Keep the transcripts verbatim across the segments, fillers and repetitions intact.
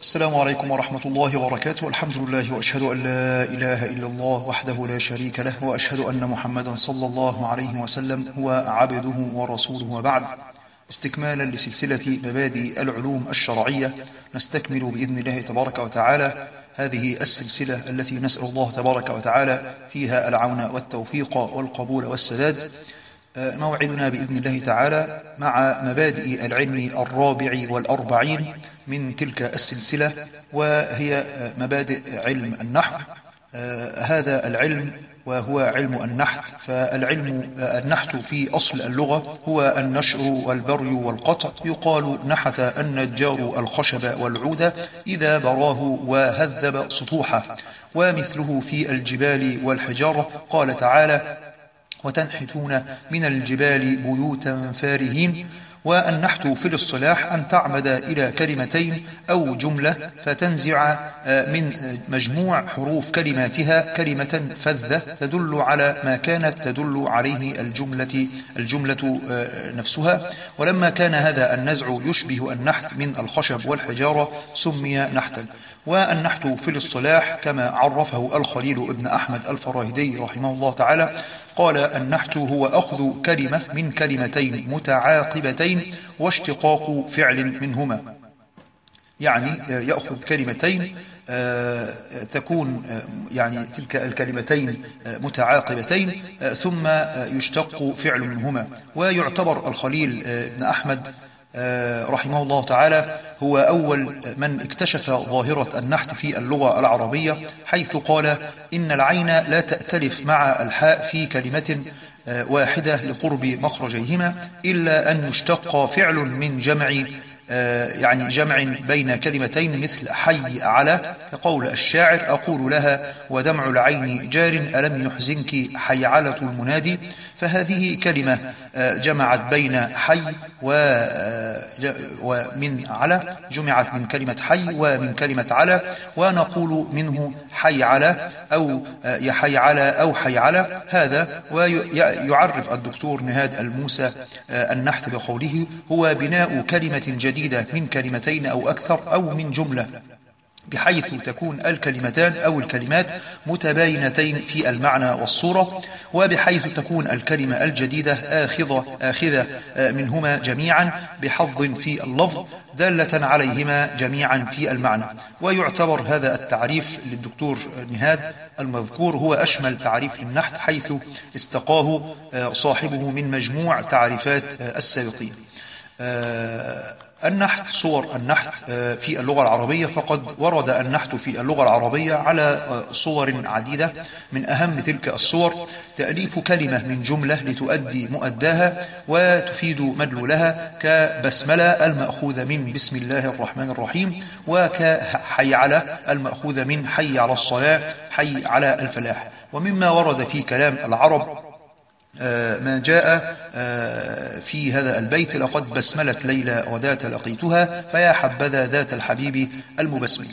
السلام عليكم ورحمة الله وبركاته. الحمد لله وأشهد أن لا إله إلا الله وحده لا شريك له، وأشهد أن محمدا صلى الله عليه وسلم هو عبده ورسوله. وبعد، استكمالا لسلسلة مبادئ العلوم الشرعية، نستكمل بإذن الله تبارك وتعالى هذه السلسلة التي نسأل الله تبارك وتعالى فيها العون والتوفيق والقبول والسداد. موعدنا بإذن الله تعالى مع مبادئ العلم الرابع والأربعين من تلك السلسلة، وهي مبادئ علم النحو. هذا العلم وهو علم النحت. فالعلم النحت في أصل اللغة هو النشر والبري والقطع. يقال نحت النجار الخشب والعود إذا براه وهذب سطوحه، ومثله في الجبال والحجارة. قال تعالى: وتنحتون من الجبال بيوتا فارهين. والنحت في الاصطلاح أن تعمد إلى كلمتين أو جملة فتنزع من مجموع حروف كلماتها كلمة فذة تدل على ما كانت تدل عليه الجملة, الجملة نفسها. ولما كان هذا النزع يشبه النحت من الخشب والحجارة سمي نحتا. والنحت في الاصطلاح كما عرفه الخليل ابن أحمد الفراهيدي رحمه الله تعالى قال: النحت هو أخذ كلمة من كلمتين متعاقبتين واشتقاق فعل منهما. يعني يأخذ كلمتين تكون يعني تلك الكلمتين متعاقبتين ثم يشتق فعل منهما. ويعتبر الخليل ابن أحمد رحمه الله تعالى هو أول من اكتشف ظاهرة النحت في اللغة العربية، حيث قال: إن العين لا تأتلف مع الحاء في كلمة واحدة لقرب مخرجيهما إلا أن يشتق فعل من جمع، يعني جمع بين كلمتين، مثل حي على، كقول الشاعر: أقول لها ودمع العين جار ألم يحزنك حيعلة المنادي. فهذه كلمة جمعت بين حي ومن على، جمعت من كلمة حي ومن كلمة على. ونقول منه حي على أو يحي على أو حي على هذا. ويعرف الدكتور نهاد الموسى النحت بقوله: هو بناء كلمة جديدة من كلمتين أو أكثر أو من جملة، بحيث تكون الكلمتان أو الكلمات متباينتين في المعنى والصورة، وبحيث تكون الكلمة الجديدة آخذة, آخذة منهما جميعا بحظ في اللفظ دالة عليهما جميعا في المعنى. ويعتبر هذا التعريف للدكتور نهاد المذكور هو أشمل تعريف للنحت، حيث استقاه صاحبه من مجموع تعريفات السابقين. النحت، صور النحت في اللغة العربية. فقد ورد النحت في اللغة العربية على صور عديدة. من أهم تلك الصور تأليف كلمة من جملة لتؤدي مؤداها وتفيد مدلولها، كبسملة المأخوذ من بسم الله الرحمن الرحيم، وكحي على المأخوذ من حي على الصلاة، حي على الفلاح. ومما ورد في كلام العرب ما جاء في هذا البيت: لقد بسملت ليلى وذات لقيتها فيا حبذا ذات الحبيب المبسمل.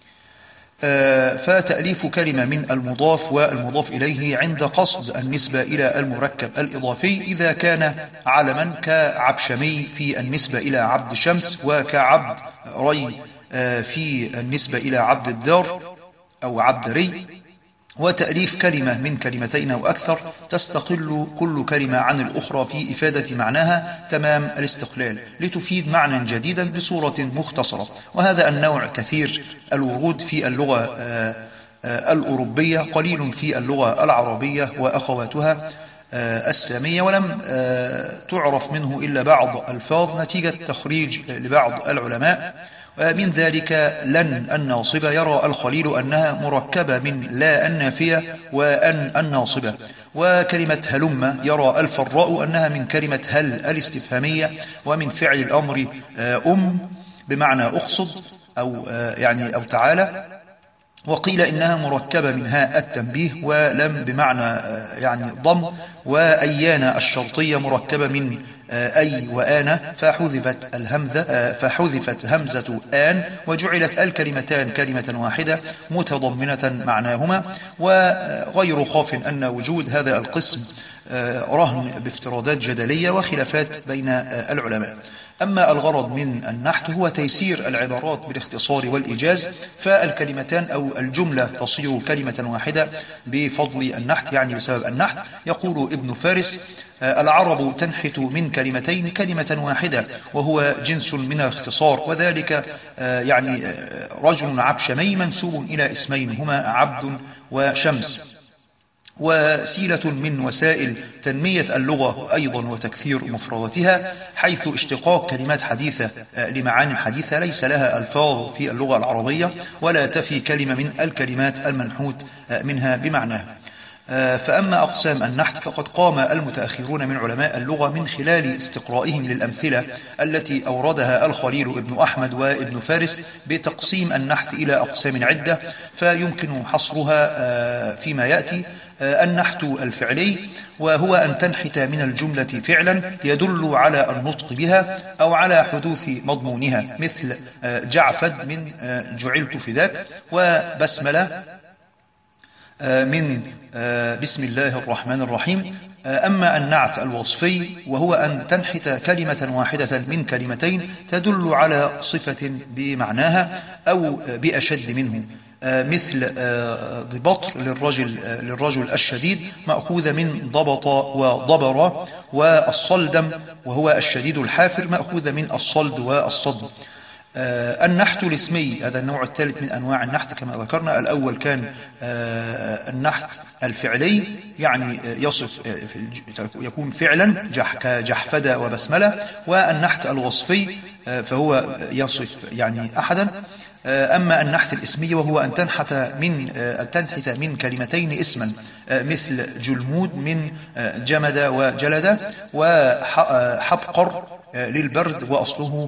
فتأليف كلمة من المضاف والمضاف إليه عند قصد النسبة إلى المركب الإضافي، إذا كان علما كعبشمي في النسبة إلى عبد شمس، وكعبد ري في النسبة إلى عبد الدار أو عبد ري. وتأليف كلمة من كلمتين أو أكثر تستقل كل كلمة عن الأخرى في إفادة معناها تمام الاستقلال، لتفيد معنى جديدا بصورة مختصرة. وهذا النوع كثير الورود في اللغة الأوروبية، قليل في اللغة العربية وأخواتها السامية، ولم تعرف منه إلا بعض الفاظ نتيجة تخريج لبعض العلماء. من ذلك لن الناصبة، يرى الخليل أنها مركبة من لا النافية وأن الناصبة. وكلمة هلم يرى الفراء أنها من كلمة هل الاستفهامية، ومن فعل الأمر أم بمعنى أقصد أو يعني أو تعالى. وقيل إنها مركبة من هاء التنبيه ولم بمعنى يعني ضم. وأيان الشرطية مركبة من أي وآن فحذفت الهمزة فحذفت همزة آن، وجعلت الكلمتان كلمة واحدة متضمنة معناهما. وغير خاف أن وجود هذا القسم رهن بافتراضات جدلية وخلافات بين العلماء. أما الغرض من النحت هو تيسير العبارات بالاختصار والإيجاز، فالكلمتان أو الجملة تصير كلمة واحدة بفضل النحت، يعني بسبب النحت. يقول ابن فارس: العرب تنحت من كلمتين كلمة واحدة، وهو جنس من الاختصار، وذلك يعني رجل عبشمي منسوب إلى اسمين هما عبد وشمس، وسيلة من وسائل تنمية اللغة أيضا وتكثير مفرداتها، حيث اشتقاق كلمات حديثة لمعاني حديثة ليس لها ألفاظ في اللغة العربية، ولا تفي كلمة من الكلمات المنحوت منها بمعناها. فأما أقسام النحت فقد قام المتأخرون من علماء اللغة من خلال استقرائهم للأمثلة التي أوردها الخليل ابن أحمد وابن فارس بتقسيم النحت إلى أقسام عدة، فيمكن حصرها فيما يأتي. النحت الفعلي، وهو أن تنحت من الجملة فعلا يدل على النطق بها أو على حدوث مضمونها، مثل جعفد من جعلت فداك، وبسملة من بسم الله الرحمن الرحيم. أما النعت الوصفي وهو أن تنحت كلمة واحدة من كلمتين تدل على صفة بمعناها أو بأشد منه، مثل ضبط للرجل, للرجل الشديد مأخوذ من ضبط وضبر، والصلدم وهو الشديد الحافر مأخوذ من الصلد والصد. النحت الاسمي هذا النوع الثالث من أنواع النحت كما ذكرنا. الأول كان النحت الفعلي، يعني يصف يكون فعلا كجحفدة وبسملة. والنحت الوصفي فهو يصف يعني أحدا. أما النحت الاسمي وهو أن تنحت من تنحت من كلمتين اسما، مثل جلمود من جمد وجلد، وحبقر للبرد وأصله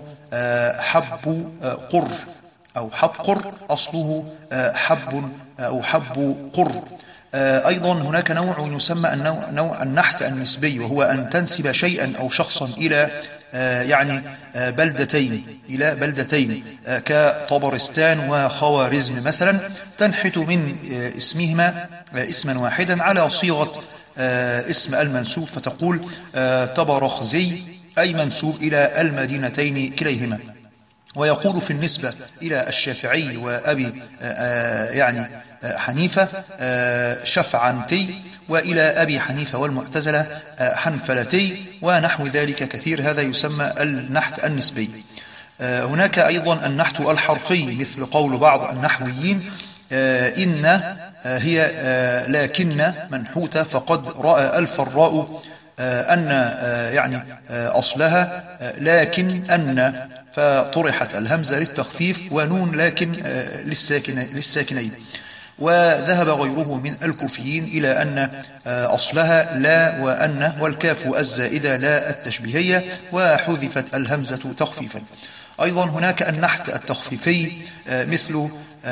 حب قر أو حبقر أصله حب أو حب قر. أيضا هناك نوع يسمى نوع النحت النسبي، وهو أن تنسب شيئا أو شخصا إلى يعني بلدتين إلى بلدتين كطبرستان وخوارزم مثلا، تنحت من اسمهما اسما واحدا على صيغة اسم المنسوب، فتقول طبرخزي، أي منسوب إلى المدينتين كليهما. ويقول في النسبة إلى الشافعي وأبي يعني حنيفة شفعنتي، وإلى أبي حنيفة والمعتزلة حنفلتي، ونحو ذلك كثير. هذا يسمى النحت النسبي. هناك أيضا النحت الحرفي، مثل قول بعض النحويين: إن هي لكن منحوتة، فقد رأى الفراء أن يعني أصلها لكن أن، فطرحت الهمزة للتخفيف، ونون لكن للساكنين. وذهب غيره من الكوفيين إلى أن أصلها لا وأن، والكاف الزائدة لا التشبيهية، وحذفت الهمزة تخفيفا. أيضا هناك النحت التخفيفي، مثل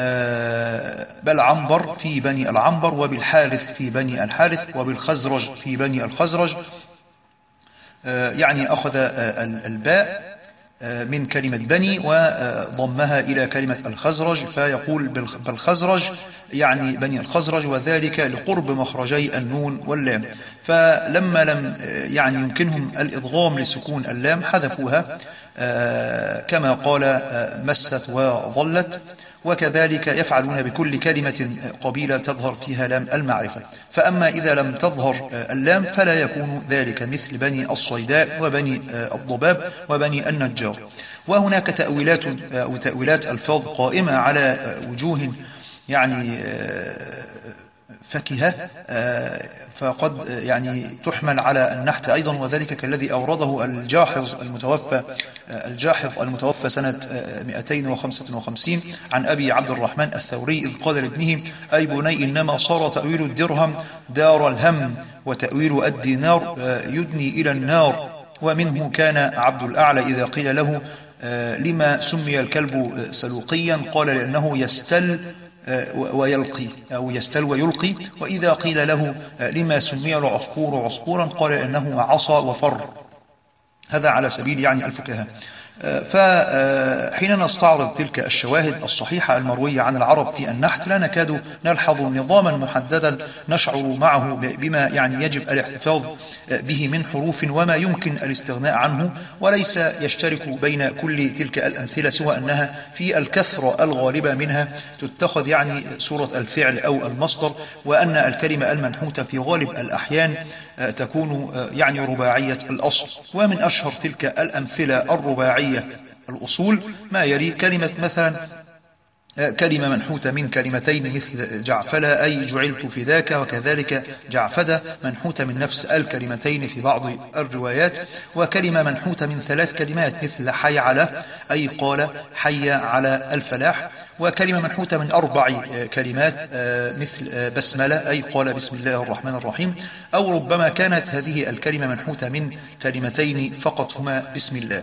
بالعنبر في بني العنبر، وبالحارث في بني الحارث، وبالخزرج في بني الخزرج، يعني أخذ الباء من كلمة بني وضمها إلى كلمة الخزرج، فيقول بالخزرج يعني بني الخزرج، وذلك لقرب مخرجي النون واللام. فلما لم يعني يمكنهم الإضغام لسكون اللام حذفوها، كما قال مست وظلت. وكذلك يفعلون بكل كلمة قبيلة تظهر فيها لام المعرفة. فأما إذا لم تظهر اللام فلا يكون ذلك، مثل بني الصيداء وبني الضباب وبني النجار. وهناك تأويلات أو تأويلات ألفاظ قائمة على وجوه يعني فكهة، فقد يعني تحمل على النحت أيضا، وذلك كالذي أورده الجاحظ المتوفى الجاحظ المتوفى سنة مئتين وخمسة وخمسين عن أبي عبد الرحمن الثوري، إذ قال لابنه: أي بني إنما صار تأويل الدرهم دار الهم، وتأويل الدينار يدني إلى النار. ومنه كان عبد الأعلى إذا قيل له: لما سمي الكلب سلوقيا؟ قال: لأنه يستل ويلقي أو يستل ويلقي. وإذا قيل له: لما سمي العصفور عصفورا؟ قال: لأنه عصى وفر. هذا على سبيل يعني الفكاهة. فحين نستعرض تلك الشواهد الصحيحة المروية عن العرب في النحت لا نكاد نلحظ نظاما محددا نشعر معه بما يعني يجب الاحتفاظ به من حروف وما يمكن الاستغناء عنه، وليس يشترك بين كل تلك الأمثلة سوى أنها في الكثرة الغالبة منها تتخذ يعني صورة الفعل أو المصدر، وأن الكلمة المنحوتة في غالب الأحيان تكون يعني رباعية الأصل. ومن أشهر تلك الأمثلة الرباعية الأصول ما يلي: كلمة مثلا كلمة منحوتة من كلمتين مثل جعفلة أي جعلت فداك، وكذلك جعفدة منحوتة من نفس الكلمتين في بعض الروايات. وكلمة منحوتة من ثلاث كلمات مثل حي على أي قال حي على الفلاح. وكلمة منحوتة من أربع كلمات مثل بسملة أي قال بسم الله الرحمن الرحيم. أو ربما كانت هذه الكلمة منحوتة من كلمتين فقط هما بسم الله.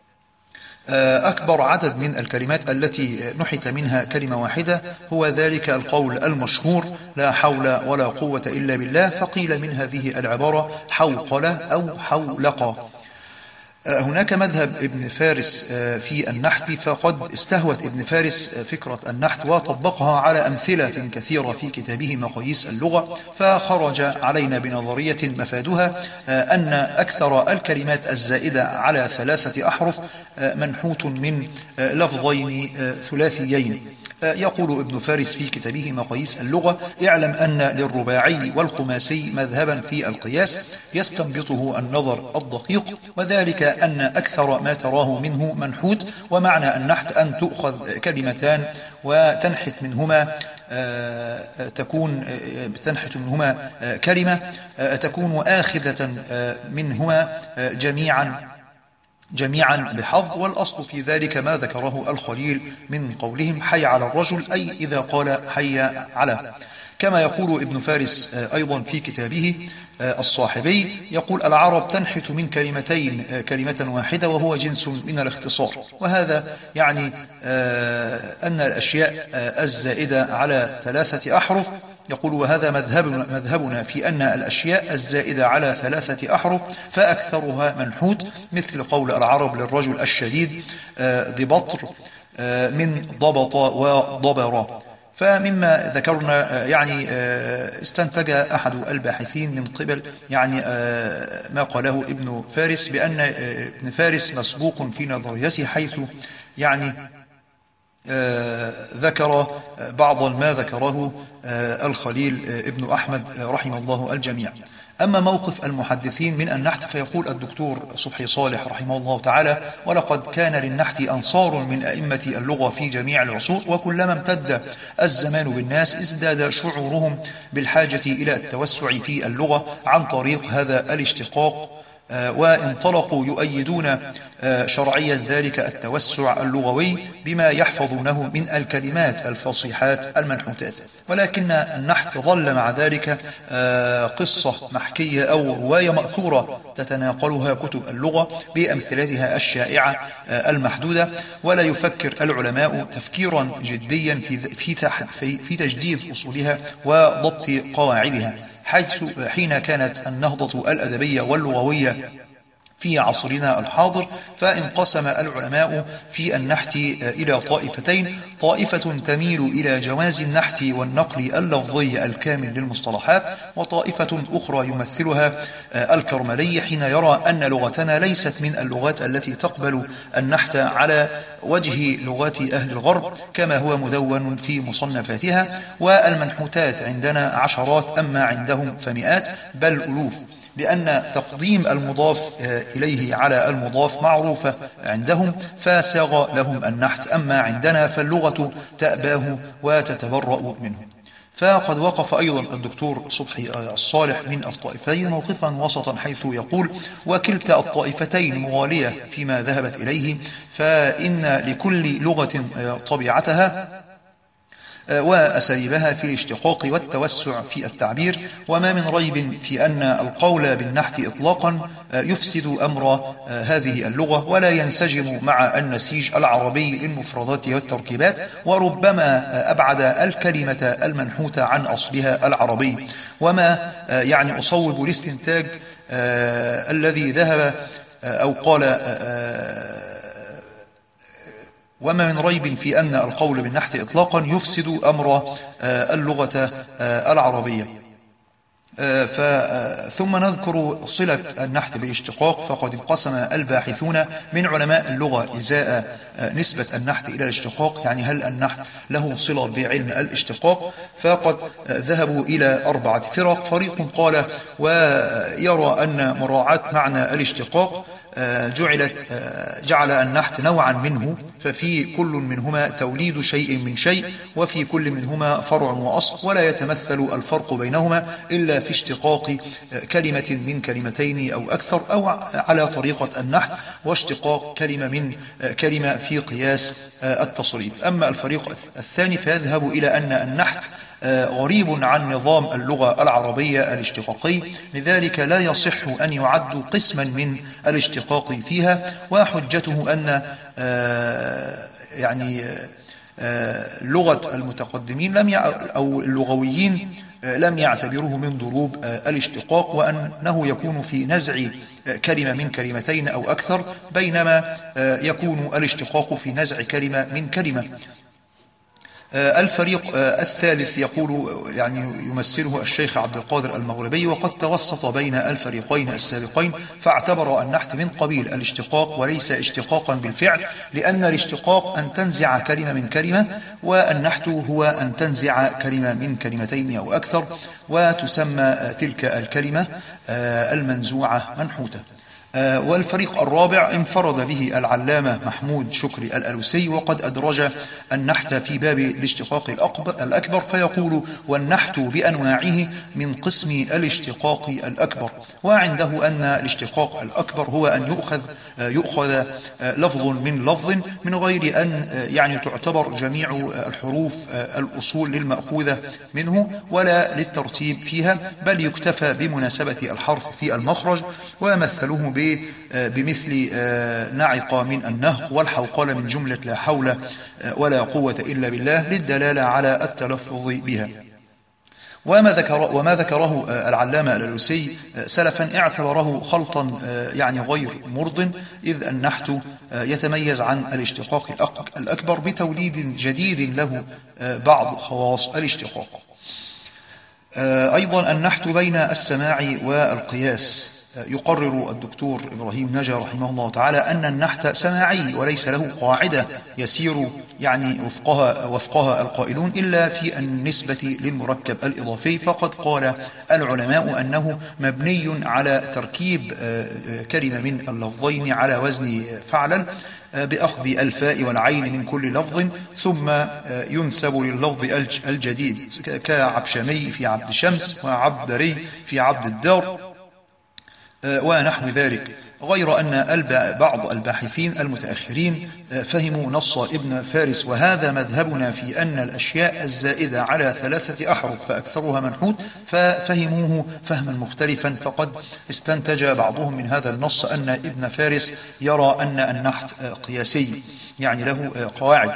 أكبر عدد من الكلمات التي نحت منها كلمة واحدة هو ذلك القول المشهور: لا حول ولا قوة إلا بالله. فقيل من هذه العبارة حوقلة أو حولقة. هناك مذهب ابن فارس في النحت، فقد استهوت ابن فارس فكرة النحت وطبقها على أمثلة كثيرة في كتابه مقاييس اللغة، فخرج علينا بنظرية مفادها أن أكثر الكلمات الزائدة على ثلاثة أحرف منحوت من لفظين ثلاثيين. يقول ابن فارس في كتابه مقاييس اللغة: اعلم أن للرباعي والخماسي مذهبا في القياس يستنبطه النظر الدقيق، وذلك أن أكثر ما تراه منه منحوت. ومعنى النحت أن تؤخذ كلمتان وتنحت منهما تكون تنحت منهما كلمة تكون آخذة منهما جميعا جميعا بحظ. والأصل في ذلك ما ذكره الخليل من قولهم حي على الرجل أي إذا قال حي على. كما يقول ابن فارس أيضا في كتابه الصاحبي، يقول: العرب تنحت من كلمتين كلمة واحدة وهو جنس من الاختصار. وهذا يعني أن الأشياء الزائدة على ثلاثة أحرف، يقول: وهذا مذهبنا, مذهبنا في أن الأشياء الزائدة على ثلاثة أحرف فأكثرها منحوت، مثل قول العرب للرجل الشديد ضبطر من ضبط وضبر. فمما ذكرنا يعني استنتج أحد الباحثين من قبل يعني ما قاله ابن فارس بأن ابن فارس مسبوق في نظريته، حيث يعني ذكر بعض ما ذكره الخليل ابن أحمد رحمه الله الجميع. أما موقف المحدثين من النحت فيقول الدكتور صبحي صالح رحمه الله تعالى: ولقد كان للنحت أنصار من أئمة اللغة في جميع العصور، وكلما امتد الزمان بالناس ازداد شعورهم بالحاجة إلى التوسع في اللغة عن طريق هذا الاشتقاق، وانطلقوا يؤيدون شرعية ذلك التوسع اللغوي بما يحفظونه من الكلمات الفصيحات المنحوتات. ولكن النحت ظل مع ذلك قصة محكية أو رواية مأثورة تتناقلها كتب اللغة بأمثلتها الشائعة المحدودة، ولا يفكر العلماء تفكيرا جديا في في تجديد أصولها وضبط قواعدها، حيث حين كانت النهضة الأدبية واللغوية في عصرنا الحاضر فانقسم العلماء في النحت إلى طائفتين: طائفة تميل إلى جواز النحت والنقل اللفظي الكامل للمصطلحات، وطائفة أخرى يمثلها الكرملي حين يرى أن لغتنا ليست من اللغات التي تقبل النحت على وجه لغات أهل الغرب كما هو مدون في مصنفاتها، والمنحوتات عندنا عشرات أما عندهم فمئات بل ألوف، لأن تقديم المضاف إليه على المضاف معروفة عندهم فساغ لهم النحت، أما عندنا فاللغة تأباه وتتبرأ منه. فقد وقف أيضا الدكتور صبحي الصالح من الطائفتين موقفا وسطا، حيث يقول: وكلتا الطائفتين مغالية فيما ذهبت إليه، فإن لكل لغة طبيعتها وأساليبها في الاشتقاق والتوسع في التعبير، وما من ريب في أن القول بالنحت إطلاقا يفسد أمر هذه اللغة ولا ينسجم مع النسيج العربي للمفردات والتركيبات، وربما أبعد الكلمة المنحوتة عن أصلها العربي. وما يعني أصوب الاستنتاج الذي ذهب أو قال وما من ريب في أن القول بالنحت إطلاقا يفسد أمر اللغة العربية. ثم نذكر صلة النحت بالاشتقاق. فقد انقسم الباحثون من علماء اللغة إزاء نسبة النحت إلى الاشتقاق، يعني هل النحت له صلة بعلم الاشتقاق؟ فقد ذهبوا إلى أربعة فرق. فريق قال ويرى أن مراعاة معنى الاشتقاق جعلت جعل النحت نوعا منه، ففي كل منهما توليد شيء من شيء، وفي كل منهما فرع وأصل، ولا يتمثل الفرق بينهما إلا في اشتقاق كلمة من كلمتين أو أكثر، أو على طريقة النحت واشتقاق كلمة من كلمة في قياس التصريف. أما الفريق الثاني فيذهب إلى أن النحت غريب عن نظام اللغة العربية الاشتقاقي، لذلك لا يصح أن يعد قسما من الاشتقاق فيها. وحجته أن يعني لغة المتقدمين لم أو اللغويين لم يعتبروه من ضروب الاشتقاق، وأنه يكون في نزع كلمة من كلمتين أو أكثر، بينما يكون الاشتقاق في نزع كلمة من كلمة. الفريق الثالث يقول يعني يمثله الشيخ عبد القادر المغربي، وقد توسط بين الفريقين السابقين، فاعتبر النحت من قبيل الاشتقاق وليس اشتقاقا بالفعل، لأن الاشتقاق أن تنزع كلمة من كلمة، والنحت هو أن تنزع كلمة من كلمتين أو أكثر، وتسمى تلك الكلمة المنزوعة منحوتة. والفريق الرابع انفرد به العلامة محمود شكري الألوسي، وقد أدرج النحت في باب الاشتقاق الأكبر، فيقول والنحت بأنواعه من قسم الاشتقاق الأكبر. وعنده أن الاشتقاق الأكبر هو أن يؤخذ يؤخذ لفظ من لفظ من غير أن يعني تعتبر جميع الحروف الأصول للمأخوذة منه ولا للترتيب فيها، بل يكتفى بمناسبة الحرف في المخرج. ومثلوه بمثل نعق من النهق والحوقلة من جملة لا حول ولا قوة إلا بالله، للدلالة على التلفظ بها. وما, ذكر وما ذكره العلامة الألوسي سلفا اعتبره خلطا يعني غير مرض، إذ النحت يتميز عن الاشتقاق الأكبر بتوليد جديد له بعض خواص الاشتقاق. أيضا النحت بين السماع والقياس. يقرر الدكتور إبراهيم نجا رحمه الله تعالى أن النحت سماعي وليس له قاعدة يسير يعني وفقها, وفقها القائلون إلا في النسبة للمركب الإضافي. فقد قال العلماء أنه مبني على تركيب كلمة من اللفظين على وزن فعلا بأخذ الفاء والعين من كل لفظ، ثم ينسب لللفظ الجديد كعبشمي في عبد شمس وعبدري في عبد الدار ونحو ذلك. غير أن بعض الباحثين المتأخرين فهموا نص ابن فارس، وهذا مذهبنا في أن الأشياء الزائدة على ثلاثة أحرف فأكثرها منحوت، ففهموه فهما مختلفا. فقد استنتج بعضهم من هذا النص أن ابن فارس يرى أن النحت قياسي يعني له قواعد،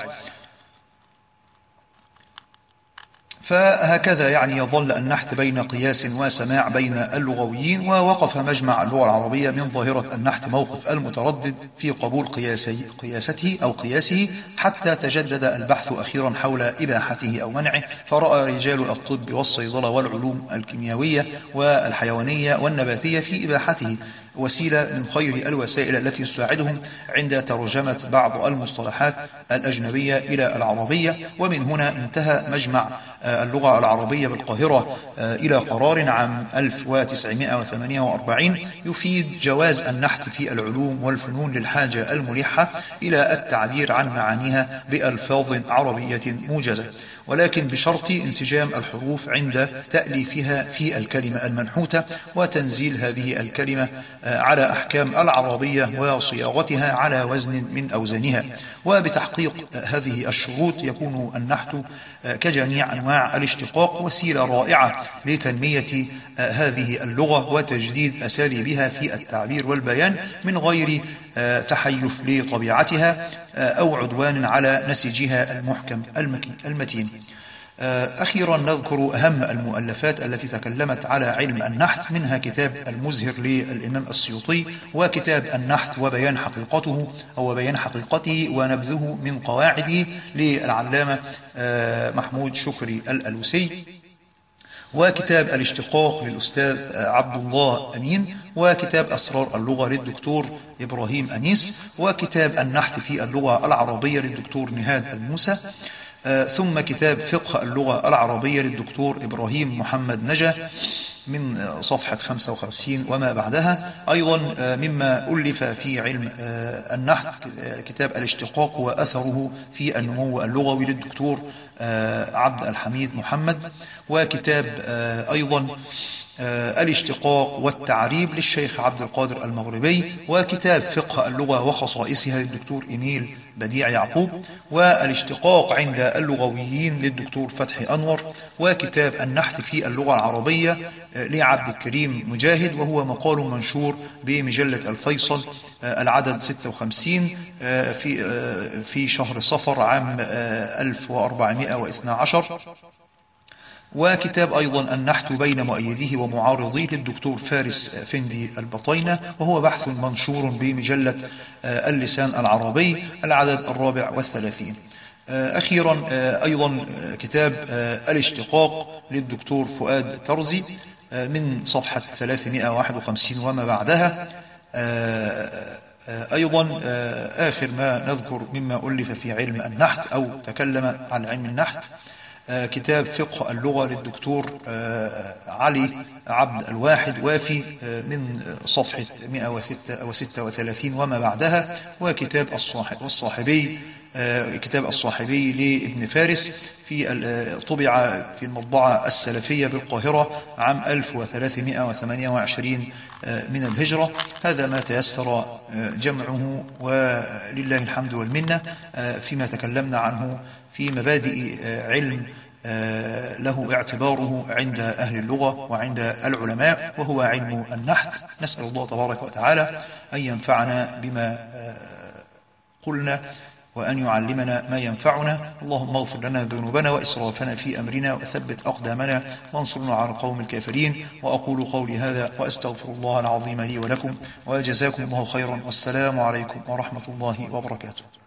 فهكذا يعني يظل النحت بين قياس وسماع بين اللغويين. ووقف مجمع اللغة العربية من ظاهرة النحت موقف المتردد في قبول قياسي قياسته أو قياسه، حتى تجدد البحث أخيرا حول إباحته أو منعه، فرأى رجال الطب والصيدلة والعلوم الكيميائية والحيوانية والنباتية في إباحته وسيلة من خير الوسائل التي تساعدهم عند ترجمة بعض المصطلحات الأجنبية إلى العربية. ومن هنا انتهى مجمع اللغة العربية بالقاهرة إلى قرار عام ألف وتسعمائة وثمانية وأربعين يفيد جواز النحت في العلوم والفنون للحاجة الملحة إلى التعبير عن معانيها بألفاظ عربية موجزة، ولكن بشرط انسجام الحروف عند تأليفها في الكلمة المنحوتة وتنزيل هذه الكلمة على أحكام العربية وصياغتها على وزن من أوزانها. وبتحقيق هذه الشروط يكون النحت كجميع أنواع الاشتقاق وسيلة رائعة لتنمية هذه اللغة وتجديد أساليبها في التعبير والبيان من غير تحيف لطبيعتها أو عدوان على نسيجها المحكم المتين. أخيرا نذكر أهم المؤلفات التي تكلمت على علم النحت، منها كتاب المزهر للإمام السيوطي، وكتاب النحت وبيان حقيقته أو بيان حقيقته ونبذه من قواعده للعلامة محمود شكري الألوسي، وكتاب الاشتقاق للأستاذ عبد الله أمين، وكتاب أسرار اللغة للدكتور إبراهيم أنيس، وكتاب النحت في اللغة العربية للدكتور نهاد الموسى، ثم كتاب فقه اللغة العربية للدكتور إبراهيم محمد نجا من صفحة خمسة وخمسين وما بعدها. أيضا مما ألف في علم النحت كتاب الاشتقاق وأثره في النمو اللغوي للدكتور عبد الحميد محمد، وكتاب أيضا الاشتقاق والتعريب للشيخ عبد القادر المغربي، وكتاب فقه اللغة وخصائصها للدكتور إيميل بديع يعقوب، والاشتقاق عند اللغويين للدكتور فتحي أنور، وكتاب النحت في اللغة العربية لعبد الكريم مجاهد، وهو مقال منشور بمجلة الفيصل العدد ستة وخمسين في في شهر صفر عام ألف وأربعمائة واثني عشر، وكتاب أيضا النحت بين مؤيديه ومعارضيه للدكتور فارس فندي البطينة، وهو بحث منشور بمجلة اللسان العربي العدد الرابع والثلاثين. أخيرا أيضا كتاب الاشتقاق للدكتور فؤاد ترزي من صفحة ثلاثمائة وواحد وخمسين وما بعدها. أيضا آخر ما نذكر مما ألف في علم النحت أو تكلم عن علم النحت كتاب فقه اللغة للدكتور علي عبد الواحد وافي من صفحة مائة وستة وثلاثين وما بعدها، وكتاب الصاحب والصاحبي كتاب الصاحبي لابن فارس في طبع في المطبعة السلفية بالقاهرة عام ألف وثلاثمائة وثمانية وعشرين من الهجرة. هذا ما تيسر جمعه ولله الحمد والمنة فيما تكلمنا عنه في مبادئ علم له اعتباره عند أهل اللغة وعند العلماء، وهو علم النحت. نسأل الله تبارك وتعالى أن ينفعنا بما قلنا وأن يعلمنا ما ينفعنا. اللهم اغفر لنا ذنوبنا وإسرافنا في أمرنا وثبت أقدامنا وانصرنا على القوم الكافرين. وأقول قولي هذا وأستغفر الله العظيم لي ولكم، وجزاكم الله خيرا، والسلام عليكم ورحمة الله وبركاته.